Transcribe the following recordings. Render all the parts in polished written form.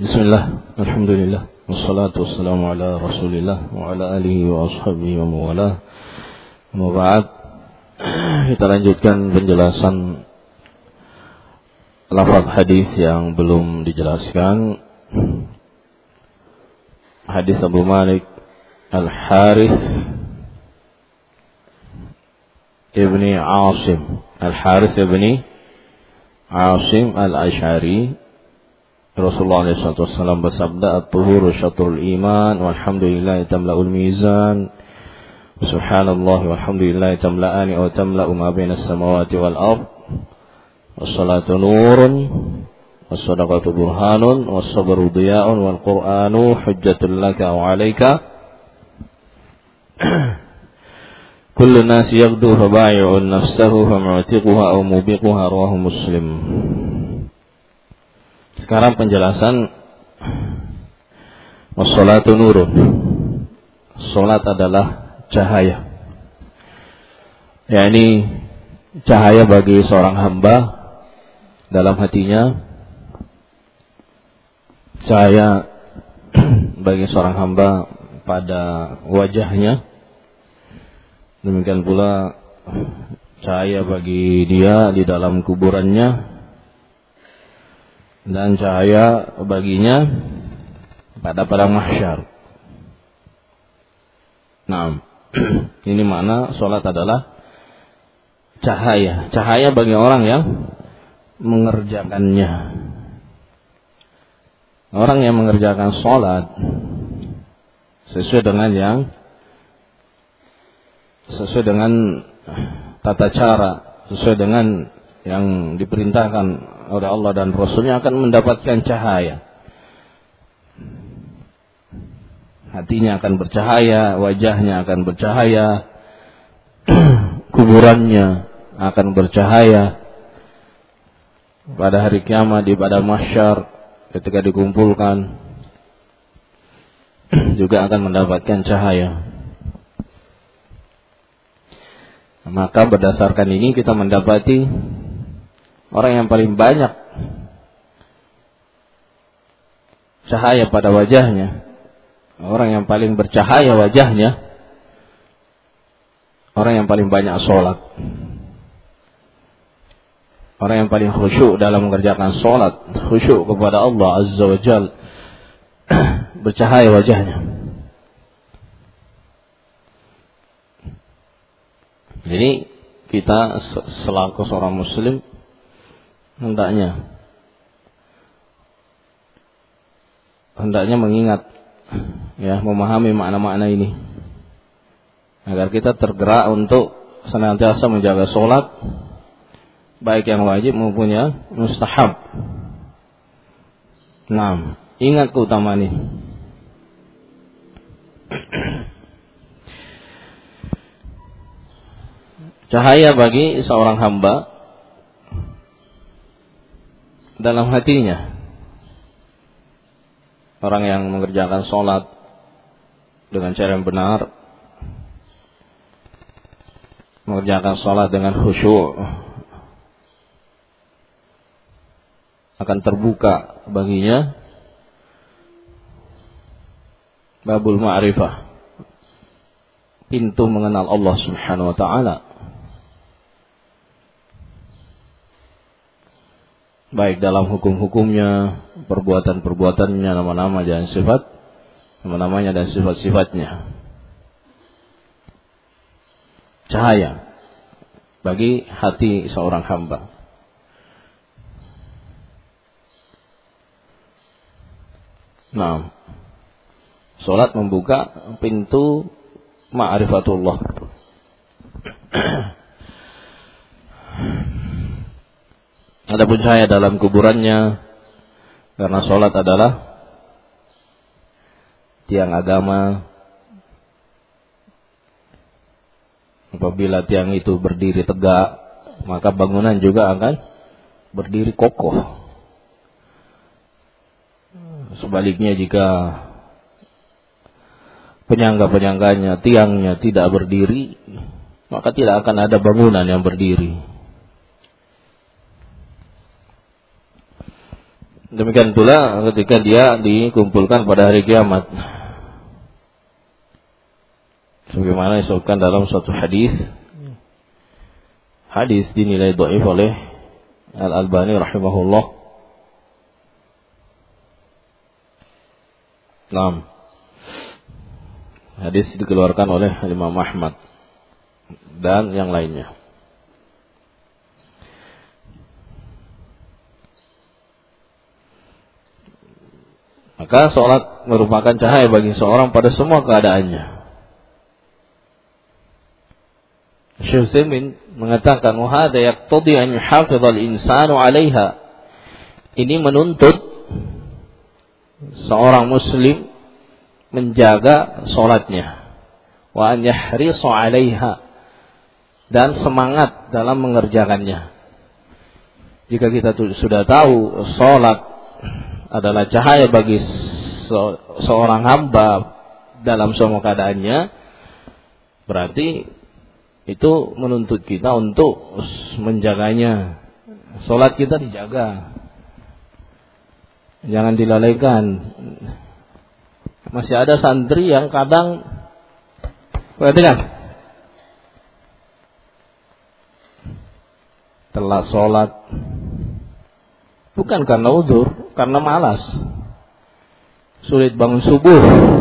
Bismillah, alhamdulillah, wassalatu wassalamu ala rasulillah wa ala alihi wa ashabihi wa mawalah. Amma ba'd, kita lanjutkan penjelasan lafaz hadis yang belum dijelaskan. Hadis Abu Malik Al-Harith ibni Asim, Al-Harith ibni Asim Al-Ash'ari. Rasulullah SAW bersabda, "At-tuhuru syatrul iman, walhamdulillahi tamla'ul mizan, subhanallah walhamdulillahi tamla'ani aw tamla'u ma bainas samawati wal ard, was-salatu nurun, was-sadaqatu burhanun, was-sabru diya'un, wal qur'anu hujjatul laka wa 'alaika. Kullu nasi yaghdu fa ba'i'un nafsahu fa mu'tiquha aw mubiquha." Rawahu Muslim. Sekarang penjelasan was-salatu nurun. Salat adalah cahaya. yakni cahaya bagi seorang hamba dalam hatinya, cahaya bagi seorang hamba pada wajahnya. Demikian pula cahaya bagi dia di dalam kuburannya, dan cahaya baginya pada padang mahsyar. Nah, ini makna salat adalah cahaya. Cahaya bagi orang yang mengerjakannya. Orang yang mengerjakan salat sesuai dengan tata cara, sesuai dengan yang diperintahkan oleh Allah dan Rasulnya, akan mendapatkan cahaya. Hatinya akan bercahaya, wajahnya akan bercahaya, kuburannya akan bercahaya. Pada hari kiamat di padang mahsyar ketika dikumpulkan juga akan mendapatkan cahaya. Maka berdasarkan ini kita mendapati orang yang paling banyak cahaya pada wajahnya, orang yang paling bercahaya wajahnya, orang yang paling banyak sholat, orang yang paling khusyuk dalam mengerjakan sholat, khusyuk kepada Allah Azza wa Jal, bercahaya wajahnya. Jadi kita selaku seorang muslim hendaknya mengingat, memahami makna-makna ini agar kita tergerak untuk senantiasa menjaga sholat, baik yang wajib maupun yang mustahab. Nah, ingat keutamaan ini. Cahaya bagi seorang hamba dalam hatinya. Orang yang mengerjakan sholat dengan cara yang benar, mengerjakan sholat dengan khusyuk, akan terbuka baginya babul ma'rifah, pintu mengenal Allah Subhanahu wa ta'ala, baik dalam hukum-hukumnya, perbuatan-perbuatannya, nama-nama dan sifat, nama-namanya dan sifat-sifatnya. Cahaya bagi hati seorang hamba. Nah, salat membuka pintu ma'rifatullah. Adapun cahaya dalam kuburannya, karena sholat adalah tiang agama. Apabila tiang itu berdiri tegak, maka bangunan juga akan berdiri kokoh. Sebaliknya, jika penyangga-penyangganya, tiangnya tidak berdiri, maka tidak akan ada bangunan yang berdiri. Demikian pula ketika dia dikumpulkan pada hari kiamat. Sebagaimana disebutkan dalam suatu hadis. Hadis dinilai dhaif oleh Al-Albani rahimahullah. Naam. Hadis dikeluarkan oleh Imam Ahmad dan yang lainnya. Maka sholat merupakan cahaya bagi seorang pada semua keadaannya. Syekh Utsaimin mengatakan, "Wa hadza yaqtadi an yuhafidha al-insanu 'alaiha." Ini menuntut seorang muslim menjaga sholatnya, wa an yahrisa 'alaiha, dan semangat dalam mengerjakannya. Jika kita sudah tahu sholat adalah cahaya bagi seorang hamba dalam semua keadaannya, berarti itu menuntut kita untuk menjaganya. Sholat kita dijaga, jangan dilalaikan. Masih ada santri yang kadang, perhatikan, telat sholat, bukan karena udzur, karena malas, sulit bangun subuh,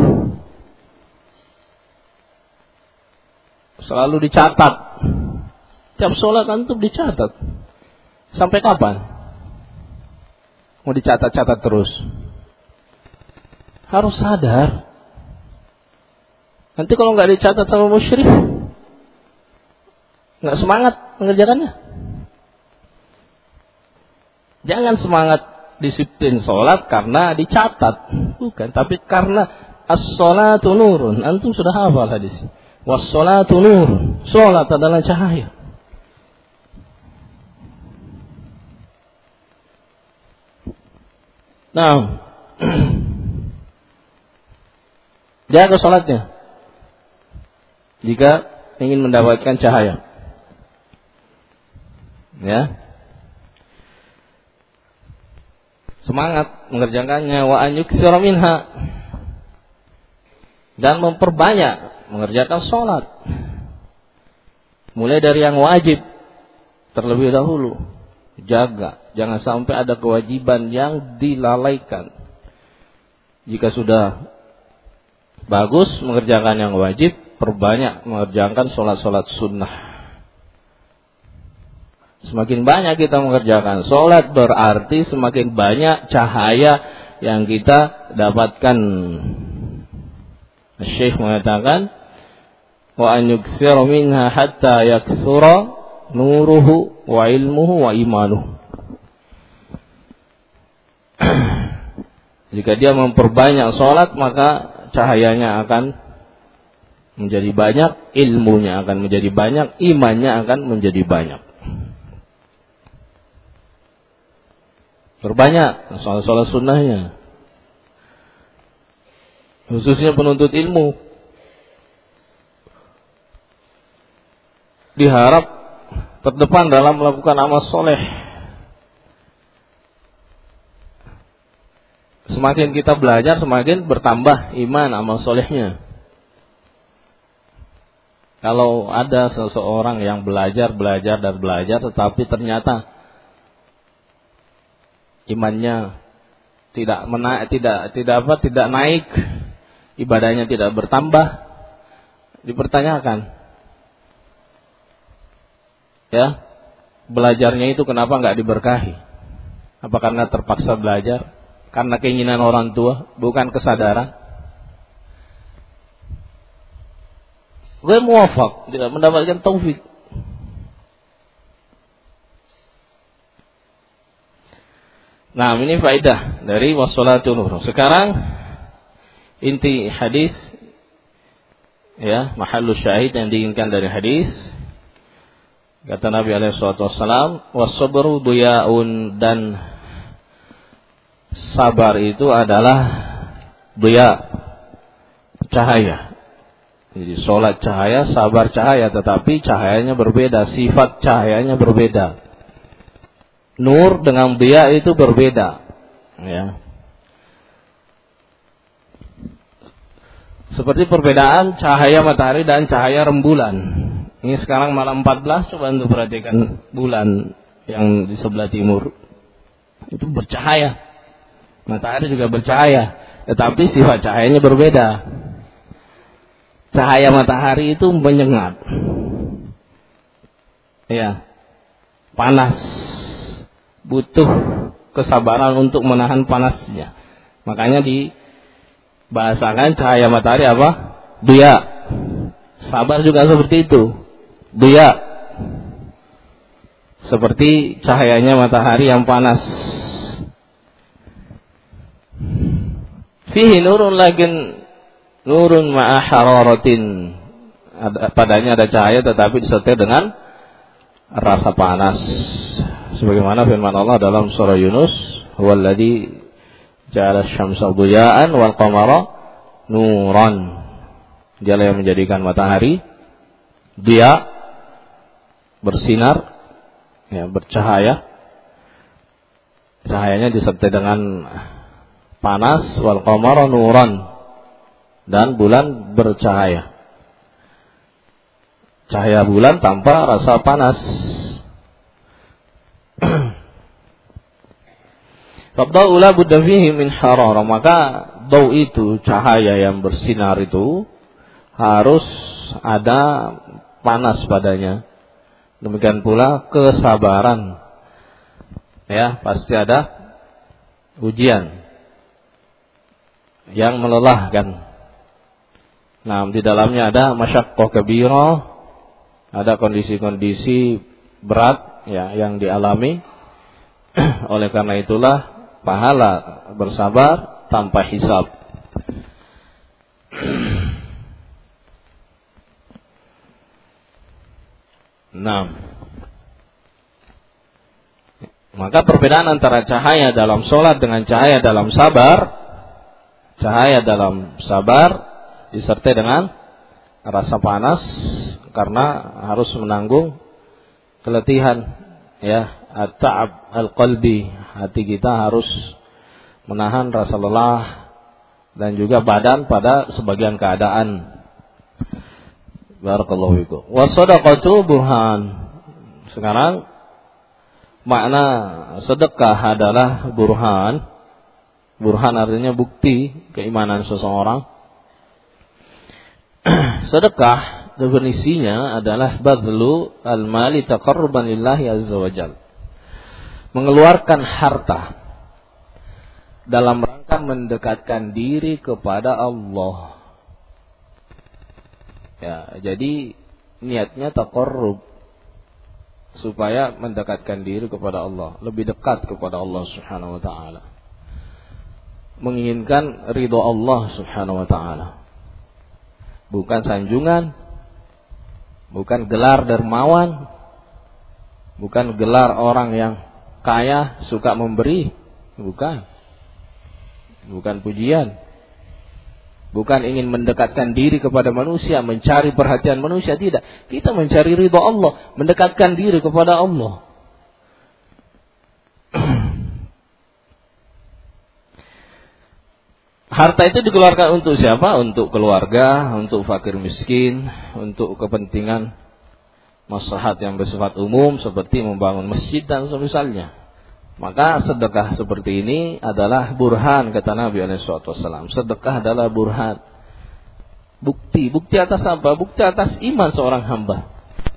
selalu dicatat. Tiap sholat antum dicatat. Sampai kapan? Mau dicatat-catat terus? Harus sadar. Nanti kalau nggak dicatat sama musyrif, nggak semangat mengerjakannya. Jangan semangat disiplin sholat karena dicatat, bukan. Tapi karena as-sholatu nurun. Antum sudah hafal hadis. Was-sholatu nurun. Sholat adalah cahaya. Nah, jaga sholatnya jika ingin mendapatkan cahaya. Ya, semangat mengerjakannya, wa an yuktsira minha, dan memperbanyak mengerjakan sholat, mulai dari yang wajib terlebih dahulu. Jaga, jangan sampai ada kewajiban yang dilalaikan. Jika sudah bagus mengerjakan yang wajib, perbanyak mengerjakan sholat-sholat sunnah. Semakin banyak kita mengerjakan sholat, berarti semakin banyak cahaya yang kita dapatkan. Syekh mengatakan, wa an yuktsira minha hatta yaktsura nuruhu wa ilmuhu wa imanuhu. Jika dia memperbanyak sholat, maka cahayanya akan menjadi banyak, ilmunya akan menjadi banyak, imannya akan menjadi banyak. Berbanyak sholat sunnahnya, khususnya penuntut ilmu. Diharap terdepan dalam melakukan amal soleh. Semakin kita belajar, semakin bertambah iman amal solehnya. Kalau ada seseorang yang belajar, tetapi ternyata imannya tidak naik, ibadahnya tidak bertambah, dipertanyakan. Ya, belajarnya itu kenapa nggak diberkahi? Apa karena terpaksa belajar? Karena keinginan orang tua, bukan kesadaran? Gue muwafaq, tidak mendapatkan taufik. Nah, ini faedah dari wassalatu nur. Sekarang inti hadis, ya, mahallus syahid yang diinginkan dari hadis. Kata Nabi SAW, was-sabru duyaun, dan sabar itu adalah duya, cahaya. Jadi sholat cahaya, sabar cahaya, tetapi cahayanya berbeda, sifat cahayanya berbeda. Nur dengan duya itu berbeda. Ya. Seperti perbedaan cahaya matahari dan cahaya rembulan. Ini sekarang malam 14, coba untuk perhatikan bulan yang di sebelah timur. Itu bercahaya. Matahari juga bercahaya, tetapi sifat cahayanya berbeda. Cahaya matahari itu menyengat. Ya. Panas. Butuh kesabaran untuk menahan panasnya. Makanya dibahasakan cahaya matahari apa? Dia. Sabar juga seperti itu. Dia. Seperti cahayanya matahari yang panas. Fihi nurun lakin nurun ma'a hararatin. Padanya ada cahaya tetapi disertai dengan rasa panas. Sebagaimana firman Allah dalam surah Yunus, "Huwallazi ja'ala asy-syamsa diya'an wal qamara nuran." Dialah yang menjadikan matahari dia bersinar, ya, bercahaya. Cahayanya disertai dengan panas, wal qamara nuran, dan bulan bercahaya. Cahaya bulan tanpa rasa panas. Fadau la budda fihi min hararah, maka dau itu, cahaya yang bersinar itu harus ada panas padanya. Demikian pula kesabaran. Ya, pasti ada ujian yang melelahkan. Nah, di dalamnya ada masyaqqah kabirah, ada kondisi-kondisi berat, ya, yang dialami. Oleh karena itulah pahala bersabar tanpa hisab. Nah, maka perbedaan antara cahaya dalam sholat dengan cahaya dalam sabar. Cahaya dalam sabar disertai dengan rasa panas karena harus menanggung keletihan, ya, at-ta'ab al-qalbi, hati kita harus menahan rasa lelah dan juga badan pada sebagian keadaan. Barakallahu fikum. Was-shadaqatu burhan. Sekarang makna sedekah adalah burhan. Burhan artinya bukti keimanan seseorang. Sedekah definisinya adalah badlu al-mali taqarruban lillahi azza wajal. Mengeluarkan harta dalam rangka mendekatkan diri kepada Allah. Ya, jadi niatnya taqarrub supaya mendekatkan diri kepada Allah, lebih dekat kepada Allah Subhanahu wa taala. Menginginkan ridha Allah Subhanahu wa taala. Bukan sanjungan, bukan gelar dermawan, bukan gelar orang yang kaya suka memberi, bukan. Bukan pujian. Bukan ingin mendekatkan diri kepada manusia, mencari perhatian manusia, tidak. Kita mencari ridha Allah, mendekatkan diri kepada Allah. Harta itu dikeluarkan untuk siapa? Untuk keluarga, untuk fakir miskin, untuk kepentingan maslahat yang bersifat umum seperti membangun masjid dan semisalnya. Maka sedekah seperti ini adalah burhan, kata Nabi SAW. Sedekah adalah burhan. Bukti. Bukti atas apa? Bukti atas iman seorang hamba.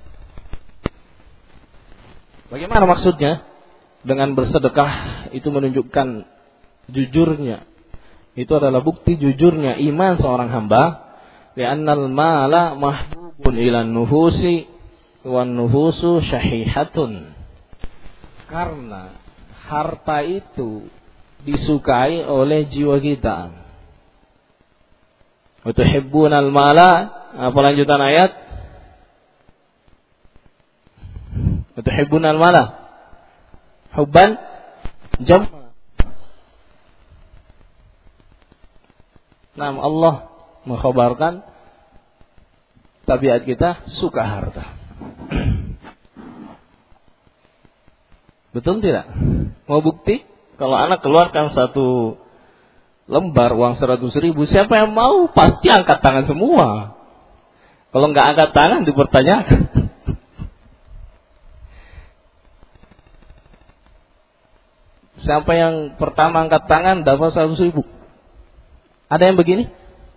Bagaimana maksudnya? Dengan bersedekah itu menunjukkan jujurnya. Itu adalah bukti jujurnya iman seorang hamba. Li'annal mala mahbubun ilan nuhusi wan nuhusu syahihatun. Karena harta itu disukai oleh jiwa kita. Wa tuhibbunal mala, apa lanjutan ayat? Wa tuhibbunal mala hubban jamma. Nah, Allah mengkhabarkan tabiat kita suka harta. Betul tidak? Mau bukti? Kalau anak keluarkan satu lembar uang 100.000, siapa yang mau? Pasti angkat tangan semua. Kalau nggak angkat tangan dipertanyakan. Siapa yang pertama angkat tangan dapat 100.000. Ada yang begini?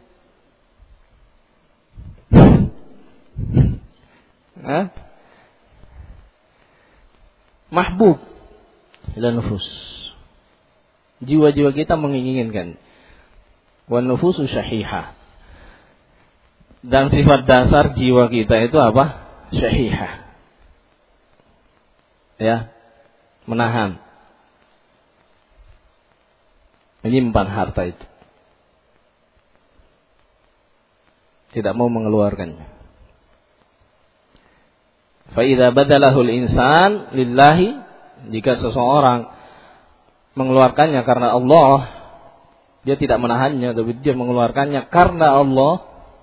Mahbub ila nufus. Jiwa-jiwa kita menginginkan. Wan nufusu syahihah. Dan sifat dasar jiwa kita itu apa? Syahihah. Ya, menahan, menyimpan harta itu, tidak mau mengeluarkannya. Fa idza badalahul insan lillahi, jika seseorang mengeluarkannya karena Allah, dia tidak menahannya, tapi dia mengeluarkannya karena Allah,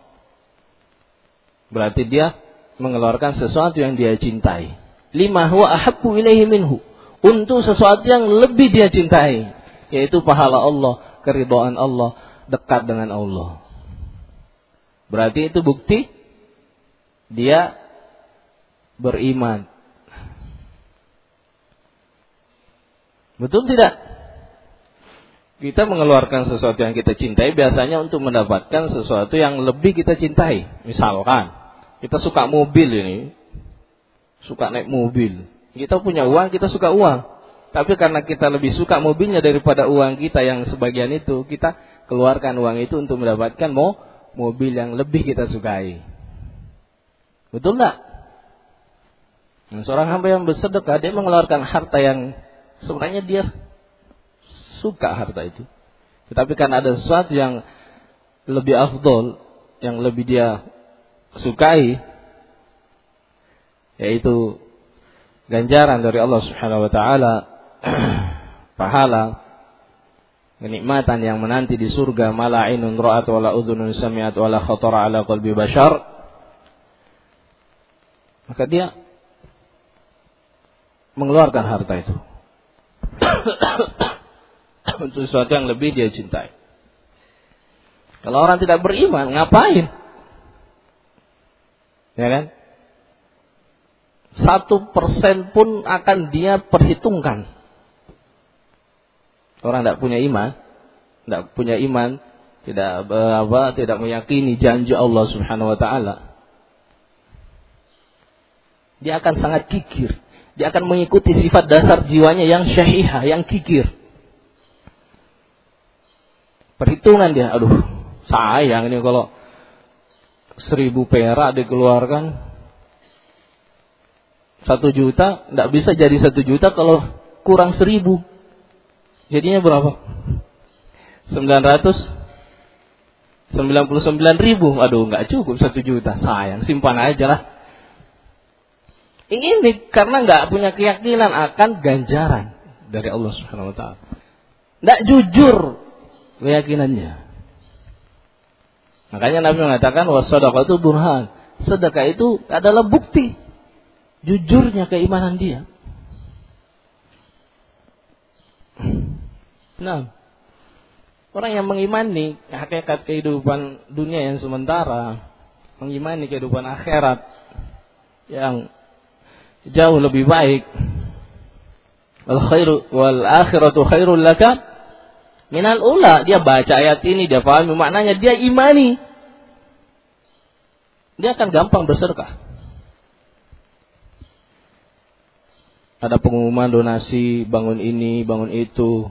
berarti dia mengeluarkan sesuatu yang dia cintai. Lima huwa ahabbu ilaihi minhu, untuk sesuatu yang lebih dia cintai, yaitu pahala Allah, keridhaan Allah, dekat dengan Allah. Berarti itu bukti dia beriman. Betul tidak? Kita mengeluarkan sesuatu yang kita cintai biasanya untuk mendapatkan sesuatu yang lebih kita cintai. Misalkan kita suka mobil ini, suka naik mobil. Kita punya uang, kita suka uang. Tapi karena kita lebih suka mobilnya daripada uang kita yang sebagian itu, kita keluarkan uang itu untuk mendapatkan mobil yang lebih kita sukai. Betul enggak? Nah, seorang hamba yang bersedekah, dia mengeluarkan harta yang sebenarnya dia suka harta itu. Tetapi karena ada sesuatu yang lebih afdol, yang lebih dia sukai, yaitu ganjaran dari Allah Subhanahu wa taala, pahala, kenikmatan yang menanti di surga, mala ainun ra'at wala udhunun sami'at wala khatara ala qalbi bashar, maka dia mengeluarkan harta itu untuk sesuatu yang lebih dia cintai. Kalau orang tidak beriman, ngapain? Ya kan? 1% pun akan dia perhitungkan. Orang tidak punya iman, tidak meyakini janji Allah Subhanahu wa taala, dia akan sangat kikir. Dia akan mengikuti sifat dasar jiwanya yang syahihah, yang kikir. Perhitungan dia, aduh, sayang ini kalau 1.000 perak dikeluarkan 1 juta, tidak bisa jadi 1 juta kalau kurang 1.000. Jadinya berapa? 999.000. Aduh, nggak cukup 1 juta. Sayang, simpan aja lah. Ini karena nggak punya keyakinan akan ganjaran dari Allah Subhanahu wa taala. Nggak jujur keyakinannya. Makanya Nabi mengatakan was-shadaqatu burhan. Sedekah itu adalah bukti jujurnya keimanan dia. Nah, orang yang mengimani hakikat kehidupan dunia yang sementara, mengimani kehidupan akhirat yang jauh lebih baik, wal akhiratu khairul laka minal ula. Dia baca ayat ini, dia pahami maknanya, dia imani, dia akan gampang bersedekah. Ada pengumuman donasi, bangun ini, bangun itu,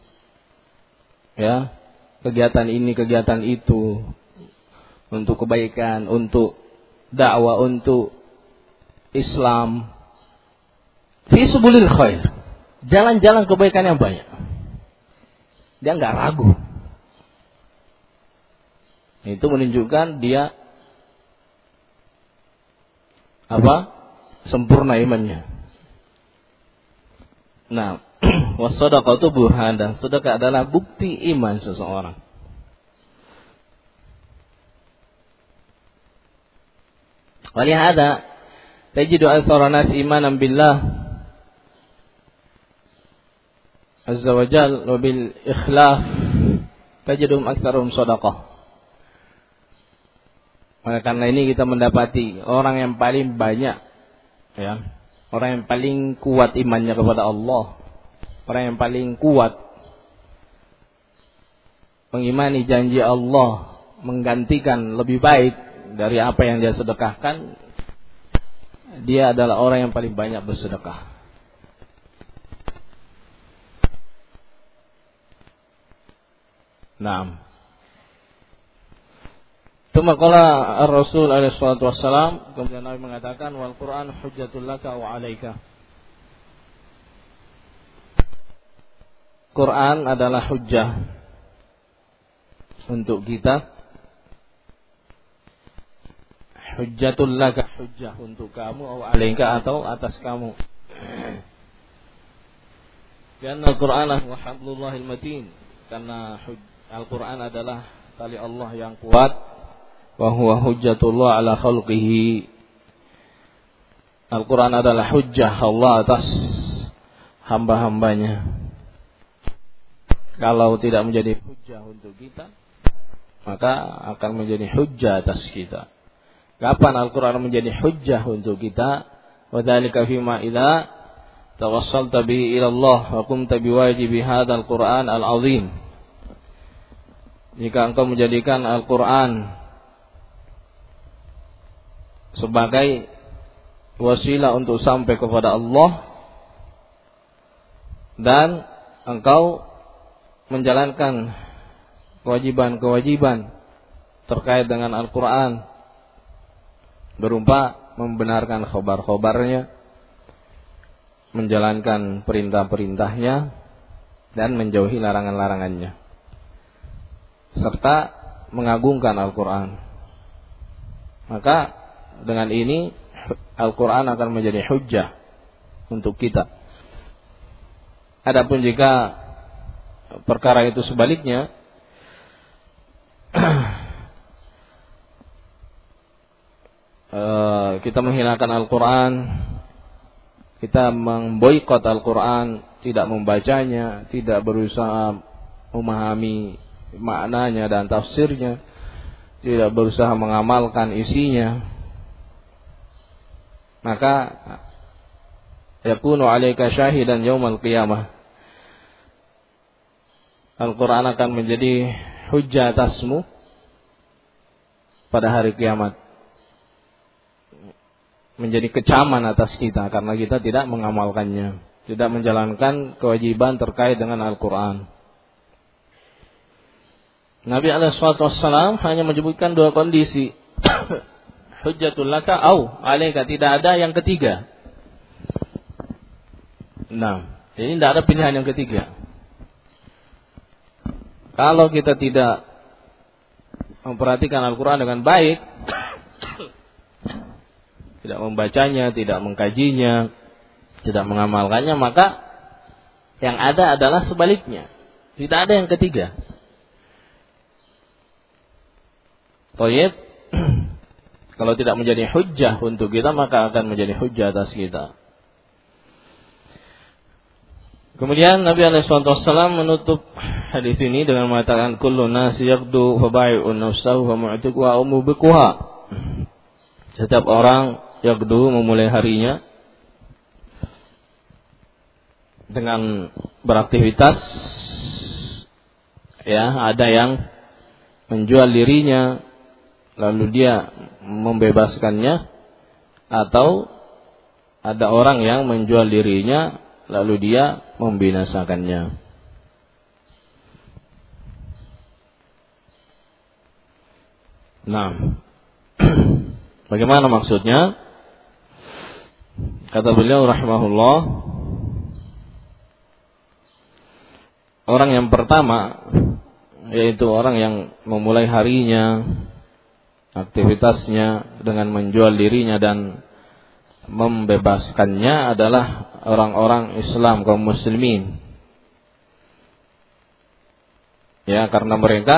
ya, kegiatan ini, kegiatan itu, untuk kebaikan, untuk dakwah, untuk Islam, fi subulil khair, jalan-jalan kebaikan yang banyak. Dia nggak ragu. Itu menunjukkan dia sempurna imannya. Nah, was-shadaqatu burhan, dan sedekah adalah bukti iman seseorang. Walihada tajidu aktsara nas imanan billah azza wa jalla wa bil ikhlaf tajidum aktsaruhum shadaqah. Oleh karena ini kita mendapati orang yang paling banyak, ya, orang yang paling kuat imannya kepada Allah, orang yang paling kuat mengimani janji Allah, menggantikan lebih baik dari apa yang dia sedekahkan, dia adalah orang yang paling banyak bersedekah. Naam. Tsumma qala ar-Rasul alaihi salatu wassalam, kemudian Nabi mengatakan wal Qur'an hujjatul laka wa 'alaika. Quran adalah hujjah untuk kita. Hujjatul laka, hujjah untuk kamu, atau 'alaika, atau atas kamu. Karena Al-Qur'an huwa hablullahil matin, karena Al-Qur'an adalah tali Allah yang kuat. Wa huwa hujjatullah ala khalqihi. Al-Qur'an adalah hujjah Allah atas hamba-hambanya. Kalau tidak menjadi hujjah untuk kita, maka akan menjadi hujjah atas kita. Kapan Al-Qur'an menjadi hujjah untuk kita? Wa dzalika fima idza tawassalta bihi ila Allah wa qumta biwajibi hadzal Qur'an al-'azim. Jika engkau menjadikan Al-Qur'an sebagai wasilah untuk sampai kepada Allah, dan engkau menjalankan kewajiban-kewajiban terkait dengan Al-Quran, berupa membenarkan khabar-khabarnya, menjalankan perintah-perintahnya, dan menjauhi larangan-larangannya, serta mengagungkan Al-Quran. Maka dengan ini Al-Quran akan menjadi hujjah untuk kita. Adapun jika perkara itu sebaliknya, kita menghinakan Al-Quran, kita memboikot Al-Quran, tidak membacanya, tidak berusaha memahami maknanya dan tafsirnya, tidak berusaha mengamalkan isinya, maka yakunu 'alaika syahidan yaumal qiyamah. Al-Quran akan menjadi hujjah atasmu pada hari kiamat, menjadi kecaman atas kita karena kita tidak mengamalkannya, tidak menjalankan kewajiban terkait dengan Al-Quran. Nabi SAW hanya menyebutkan dua kondisi, hujjatul laka au 'alaika, tidak ada yang ketiga. Nah, ini tidak ada pilihan yang ketiga. Kalau kita tidak memperhatikan Al-Quran dengan baik, tidak membacanya, tidak mengkajinya, tidak mengamalkannya, maka yang ada adalah sebaliknya. Tidak ada yang ketiga. Thayyib. Kalau tidak menjadi hujjah untuk kita, maka akan menjadi hujjah atas kita. Kemudian Nabi SAW menutup hadis ini dengan mengatakan, kullu nasi yaqdu fa bai'un nafsahu fa mu'tiqu wa umubiquha. Setiap orang yaqdu, memulai harinya dengan beraktivitas, ya, ada yang menjual dirinya lalu dia membebaskannya, atau ada orang yang menjual dirinya lalu dia membinasakannya. Nah, bagaimana maksudnya? Kata beliau rahimahullah, orang yang pertama, yaitu orang yang memulai harinya, aktivitasnya dengan menjual dirinya dan membebaskannya adalah orang-orang Islam, kaum muslimin. Ya, karena mereka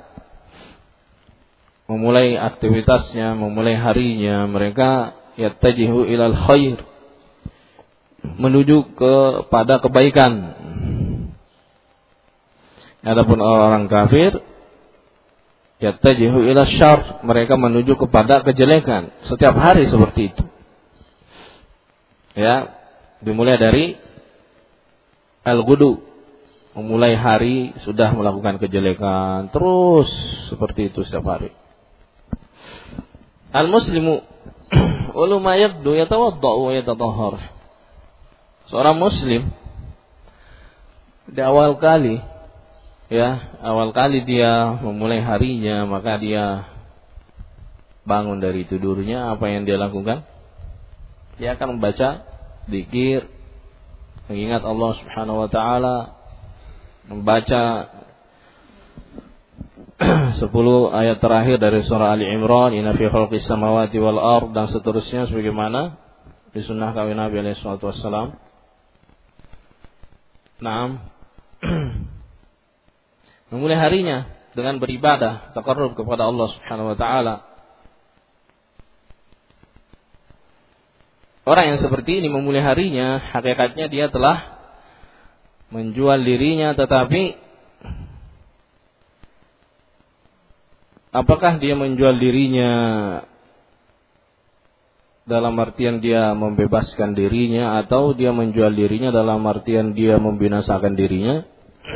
memulai aktivitasnya, memulai harinya, mereka yattajihu ilal khair, menuju kepada kebaikan, Adapun orang kafir yattajihu ila syarr, mereka menuju kepada kejelekan setiap hari seperti itu. Ya, dimulai dari al-ghudu, memulai hari sudah melakukan kejelekan, terus seperti itu setiap hari. Al-muslimu walau ma yabdu yatawaddau wa yatatahhar. Seorang muslim di awal kali dia memulai harinya, maka dia bangun dari tidurnya, apa yang dia lakukan? Dia akan membaca zikir, mengingat Allah Subhanahu wa taala, membaca 10 ayat terakhir dari surah Ali Imran, inna fi khalqis samawati wal ard, dan seterusnya sebagaimana disunnahkan oleh Nabi alaihi salatu wassalam. Naam. Memulai harinya dengan beribadah, taqarrub kepada Allah Subhanahu wa taala. Orang yang seperti ini memulai harinya, hakikatnya dia telah menjual dirinya, tetapi apakah dia menjual dirinya dalam artian dia membebaskan dirinya, atau dia menjual dirinya dalam artian dia membinasakan dirinya?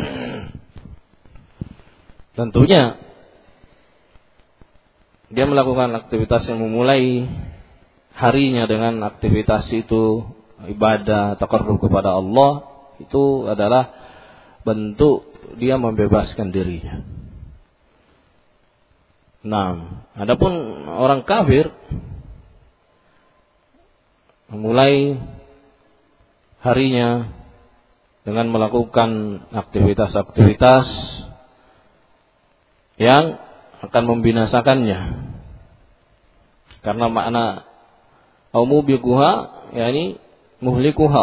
Tentunya dia melakukan aktivitas yang memulai harinya dengan aktivitas itu, ibadah, taqarrub kepada Allah, itu adalah bentuk dia membebaskan dirinya. Nah, adapun orang kafir memulai harinya dengan melakukan aktivitas-aktivitas yang akan membinasakannya. Karena makna mubiquha yakni muhlikuha.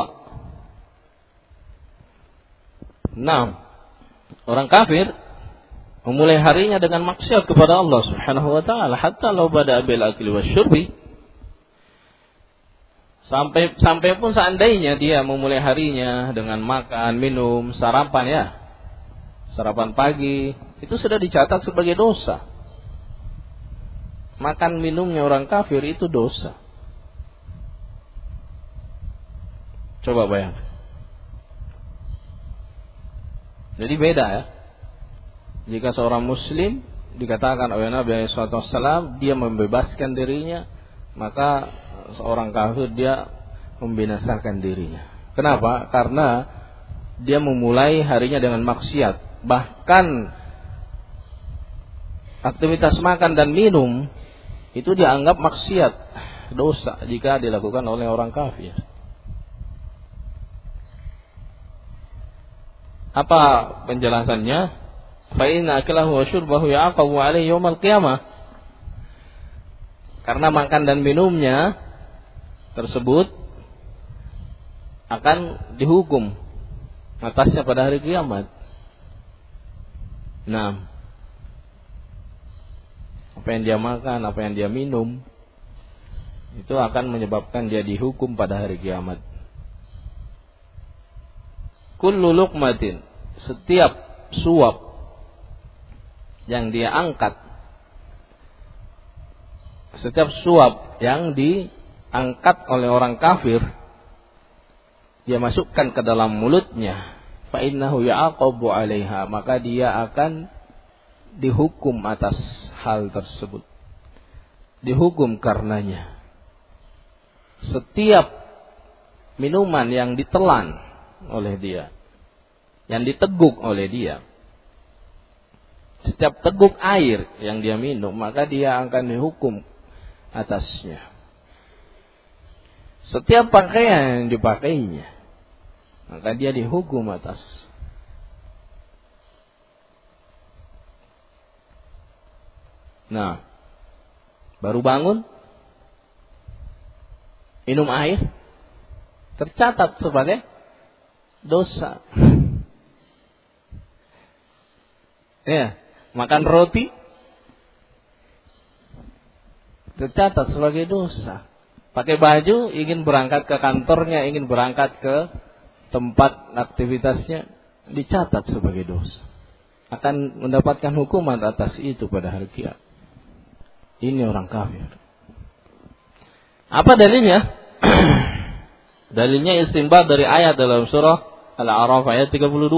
Nah, orang kafir memulai harinya dengan maksiat kepada Allah Subhanahu wa taala, hatta law bada bil akli wasyurbi. Sampai pun seandainya dia memulai harinya dengan makan, minum, sarapan pagi, itu sudah dicatat sebagai dosa. Makan minumnya orang kafir itu dosa. Coba bayangkan. Jadi beda ya. Jika seorang muslim dikatakan oleh Nabi SAW dia membebaskan dirinya, maka seorang kafir dia membinasakan dirinya. Kenapa? Karena dia memulai harinya dengan maksiat. Bahkan aktivitas makan dan minum itu dianggap maksiat, dosa jika dilakukan oleh orang kafir. Apa penjelasannya? Fa inna aklahu wa syurbahu ya'aqabu 'alaihi yaumil qiyamah. Karena makan dan minumnya tersebut akan dihukum atasnya pada hari kiamat. Nah, apa yang dia makan, apa yang dia minum, itu akan menyebabkan dia dihukum pada hari kiamat. Kullu luqmatin, setiap suap yang dia angkat, setiap suap yang diangkat oleh orang kafir, dia masukkan ke dalam mulutnya, fa innahu ya'aqabu 'alaiha, maka dia akan dihukum atas hal tersebut. Dihukum karenanya. Setiap minuman yang ditelan oleh dia, yang diteguk oleh dia, setiap teguk air yang dia minum, maka dia akan dihukum atasnya. Setiap pakaian yang dipakainya, maka dia dihukum atas. Nah, baru bangun, minum air, tercatat sebagai dosa. Ya, makan roti, tercatat sebagai dosa. Pakai baju, ingin berangkat ke kantornya, ingin berangkat ke tempat aktivitasnya, dicatat sebagai dosa. akan mendapatkan hukuman atas itu pada hari kiamat. Ini orang kafir. Apa dalilnya? Dalilnya istinbat dari ayat dalam surah Al-A'raf ayat 32.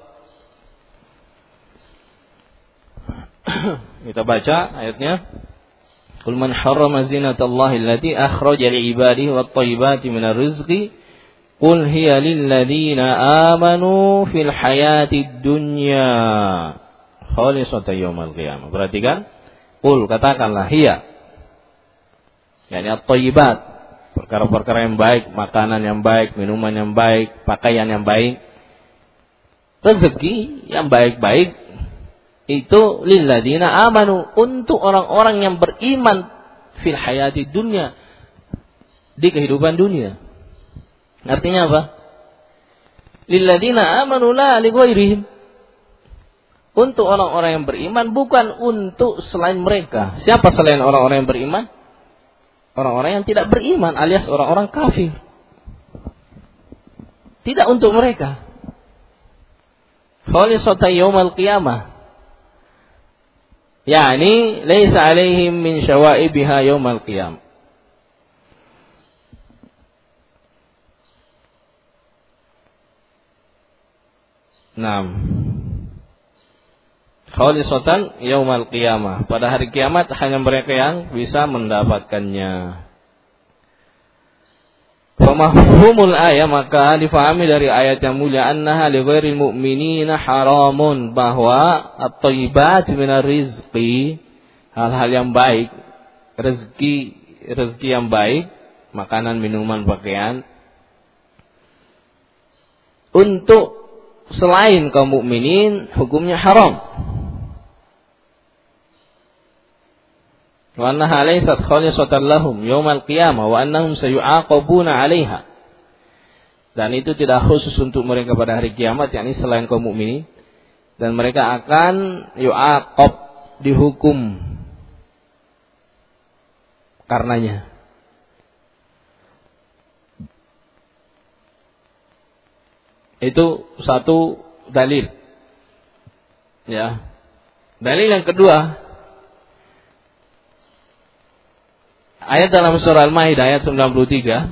Kita baca ayatnya. Qul man harrama zinatallahi allati akhraja li'ibadihi wat-thayyibati minar rizqi qul hiya lil ladzina amanu fil hayatid dunya khalisatan yaumil qiyamah. Perhatikan, qul katakanlah hiya, yakni at-thayyibat, perkara-perkara yang baik, makanan yang baik, minuman yang baik, pakaian yang baik, rezeki yang baik-baik, itu lil ladzina amanu, untuk orang-orang yang beriman fil hayatid dunya, di kehidupan dunia. Artinya apa? Lilladzina amanu la li ghairihim. Untuk orang-orang yang beriman, bukan untuk selain mereka. Siapa selain orang-orang yang beriman? Orang-orang yang tidak beriman alias orang-orang kafir. Tidak untuk mereka. Khalisatan yaumal qiyamah. Yani laisa alaihim min syawaibiha yaumal qiyamah. Naam. Khalisatan yaumal qiyamah. Pada hari kiamat hanya mereka yang bisa mendapatkannya. Famahfumul ayat, maka difahami dari ayat yang mulia, annaha li ghairil mu'minina haramun, bahwa at-thayyibat minar rizqi, hal-hal yang baik, rezeki yang baik, makanan, minuman, pakaian, untuk selain kaum mukminin hukumnya haram. Wa annaha laysat khalisatan lahum yaumal qiyamah wa annahum sayu'aqabuna 'alaiha. Dan itu tidak khusus untuk mereka pada hari kiamat, yakni selain kaum mukminin, dan mereka akan yu'aqab, dihukum karenanya. Itu satu dalil. Ya. Dalil yang kedua, ayat dalam surah Al-Maidah ayat 93.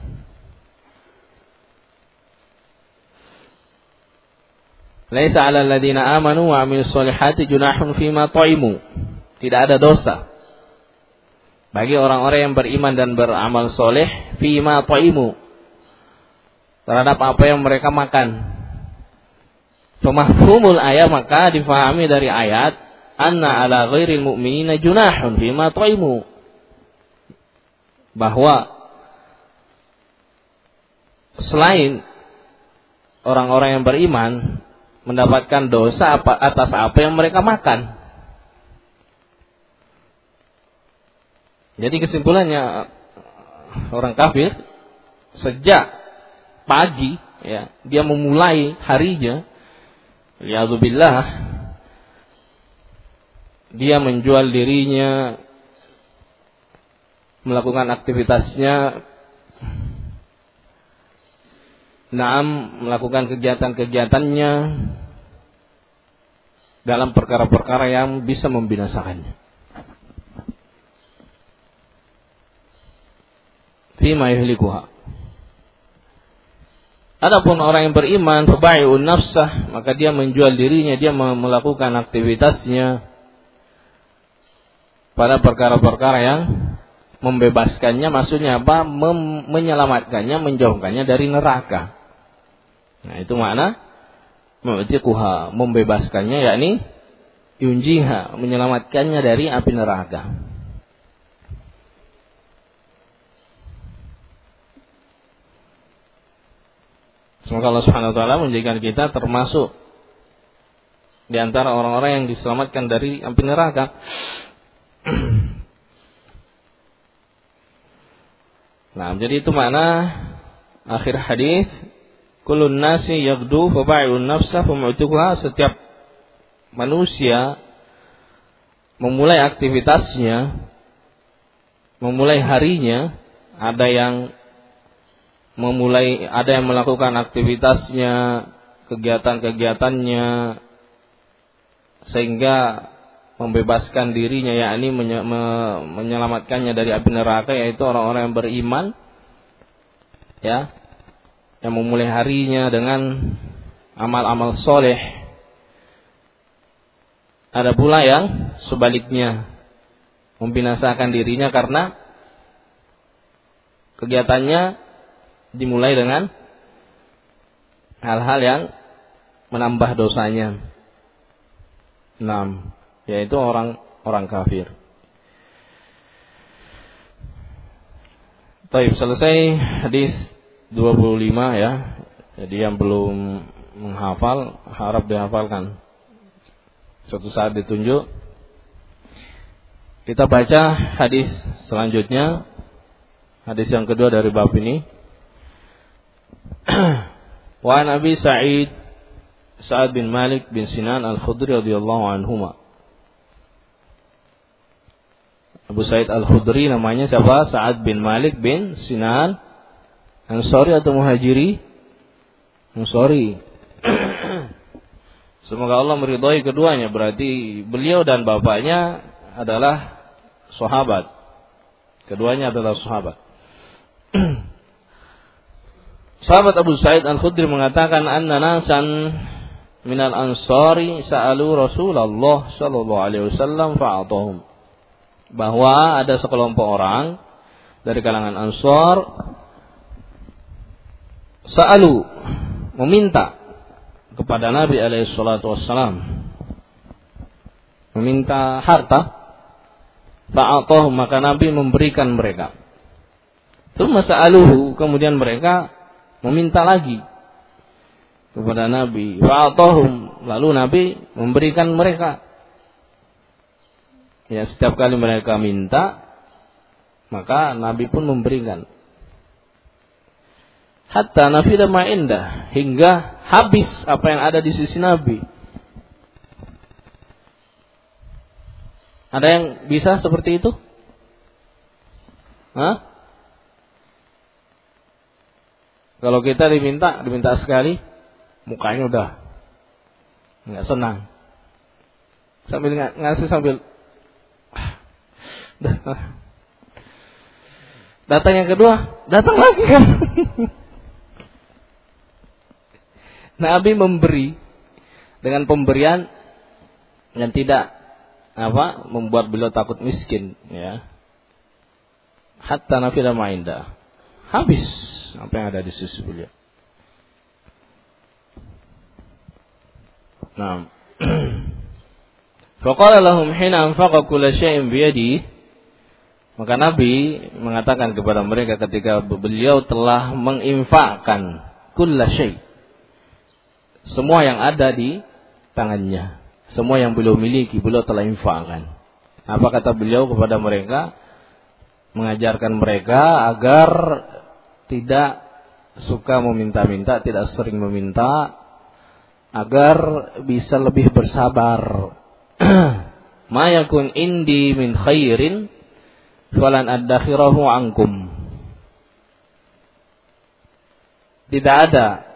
Laisa 'alal ladzina amanu wa 'amilus sholihati junahun fima ta'imu. Tidak ada dosa bagi orang-orang yang beriman dan beramal soleh fima ta'imu, terhadap apa yang mereka makan. Famahfumul ayat, maka difahami dari ayat, anna ala ghairil mu'minina junahun fima ta'imu, bahwa selain orang-orang yang beriman mendapatkan dosa atas apa yang mereka makan. Jadi kesimpulannya, orang kafir sejak pagi, ya, dia memulai harinya, liyadzubillah, dia menjual dirinya, melakukan aktivitasnya, melakukan kegiatan-kegiatannya dalam perkara-perkara yang bisa membinasakannya. Fima yuhlikuha. Adapun orang yang beriman, fabai'un nafsah, maka dia menjual dirinya, dia melakukan aktivitasnya pada perkara-perkara yang membebaskannya, maksudnya apa? Menyelamatkannya, menjauhkannya dari neraka. Nah, itu makna mu'tiquha, membebaskannya, yakni yunjiha, menyelamatkannya dari api neraka. Semoga Allah Subhanahu wa taala menjadikan kita termasuk di antara orang-orang yang diselamatkan dari api neraka. Nah, jadi itu makna akhir hadis, kullun nasi yaghdu fa bai'un nafsa fa mu'tiquha. Setiap manusia memulai aktivitasnya, memulai harinya, ada yang melakukan aktivitasnya, kegiatan-kegiatannya sehingga membebaskan dirinya, yakni menyelamatkannya dari api neraka, yaitu orang-orang yang beriman, ya, yang memulai harinya dengan amal-amal soleh. Ada pula yang sebaliknya, membinasakan dirinya karena kegiatannya dimulai dengan hal-hal yang menambah dosanya. 6. Yaitu orang kafir. Baik, selesai hadis 25 ya. Jadi yang belum menghafal harap dihafalkan. Suatu saat ditunjuk. Kita baca hadis selanjutnya. Hadis yang kedua dari bab ini. Wa Nabi Sa'ad bin Malik bin Sinan Al-Khudri radhiyallahu anhuma. Abu Sa'id Al-Khudri namanya siapa? Sa'ad bin Malik bin Sinan, Ansari atau Muhajiri? Ansari. Semoga Allah meridhai keduanya. Berarti beliau dan bapaknya adalah sahabat. Keduanya adalah sahabat. Sahabat Abu Sa'id Al-Khudri mengatakan, anna nasan minal ansari sa'alu Rasulullah sallallahu alaihi wasallam fa'atahum. Bahwa ada sekelompok orang dari kalangan Ansar sa'alu, meminta kepada Nabi alaihi salatu wassalam, meminta harta, fa'atahum, maka Nabi memberikan mereka. Tsumma sa'aluhu, kemudian mereka meminta lagi kepada Nabi, fa'atahum, lalu Nabi memberikan mereka. Ya, setiap kali mereka minta, maka Nabi pun memberikan. Hatta nafida ma indah, hingga habis apa yang ada di sisi Nabi. Ada yang bisa seperti itu? Hah? Kalau kita diminta sekali, mukanya udah nggak senang. Sambil ngasih sambil datang yang kedua, datang lagi kan. Nabi memberi dengan pemberian yang tidak membuat beliau takut miskin, ya. Hatta nafida ma indah, habis apa yang ada di sisi beliau. Nah, faqala lahum hina anfaqa kulla syai'in bi yadihi, maka Nabi mengatakan kepada mereka ketika beliau telah menginfakkan kulla syai', semua yang ada di tangannya, semua yang beliau miliki beliau telah infakkan. Apa kata beliau kepada mereka? Mengajarkan mereka agar tidak suka meminta-minta, tidak sering meminta, agar bisa lebih bersabar. Ma yakun indi min khairin falan addakhirahu ankum. Tidak ada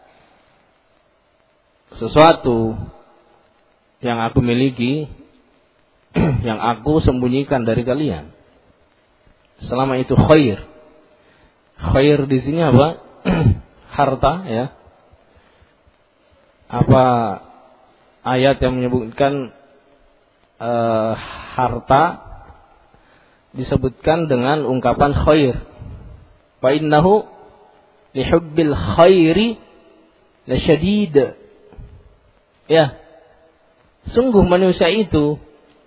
sesuatu yang aku miliki yang aku sembunyikan dari kalian, selama itu khair. Khair di sini apa? Harta, ya. Apa ayat yang menyebutkan harta disebutkan dengan ungkapan khair. Fa innahu lihubbil khairi lasyadid. Ya. Sungguh manusia itu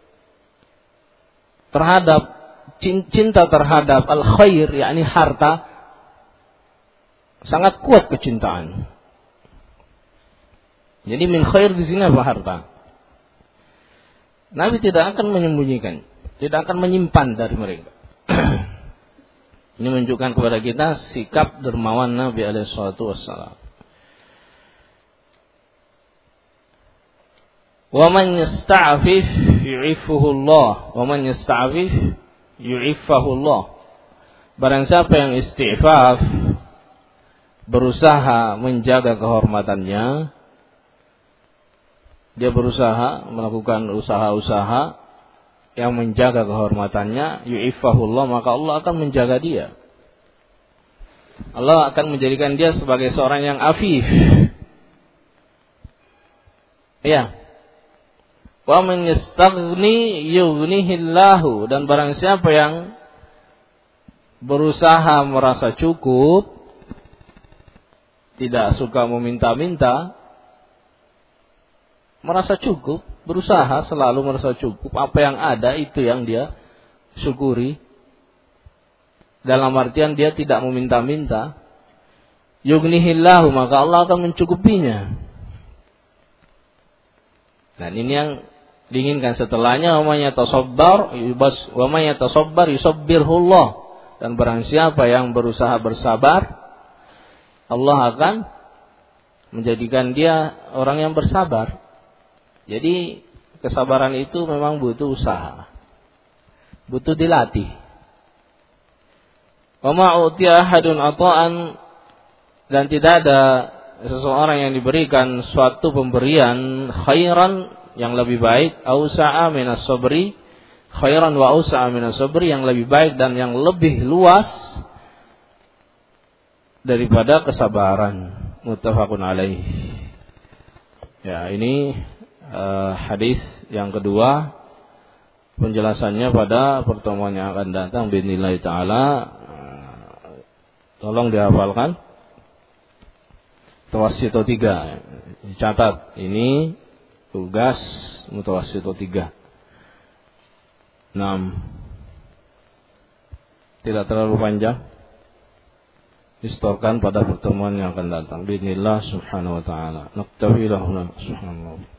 terhadap cinta terhadap al-khair, yakni harta, sangat kuat kecintaan. Jadi min khair di sini apa? Harta. Nabi tidak akan menyembunyikan, tidak akan menyimpan dari mereka. Ini menunjukkan kepada kita sikap dermawan Nabi alaihi salatu wassalam. Wa man yasta'fif yu'iffuhu Allah, wa man yasta'fif yu'iffahu Allah. Barang siapa yang isti'faf, berusaha menjaga kehormatannya, dia berusaha melakukan usaha-usaha yang menjaga kehormatannya, yu'iffahullah, maka Allah akan menjaga dia. Allah akan menjadikan dia sebagai seorang yang afif. Ya. Wa man yastaghni yughnihillahu, dan barang siapa yang berusaha merasa cukup, tidak suka meminta-minta, merasa cukup, berusaha selalu merasa cukup, apa yang ada itu yang dia syukuri. Dalam artian dia tidak meminta-minta, yughnihillahu, maka Allah akan mencukupinya. Dan ini yang diinginkan setelahnya, wa may yatasabbar yusabbirhullah, dan barang siapa yang berusaha bersabar, Allah akan menjadikan dia orang yang bersabar. Jadi kesabaran itu memang butuh usaha, butuh dilatih. Wa ma utiya ahadun ata'an, dan tidak ada seseorang yang diberikan suatu pemberian khairan, yang lebih baik, ausa'a minas sabri, khairan wa ausa'a minas sabri, yang lebih baik dan yang lebih luas daripada kesabaran. Muttafaqun alaih. Ya, ini hadis yang kedua, penjelasannya pada pertemuan yang akan datang biidznillah taala. Tolong dihafalkan. Mutawassito 3. Catat, ini tugas Mutawassito 3. 6. Tidak terlalu panjang. Distorkan pada pertemuan yang akan datang. Biidznillah subhanahu wa ta'ala. Naktafi lahuna subhanallah.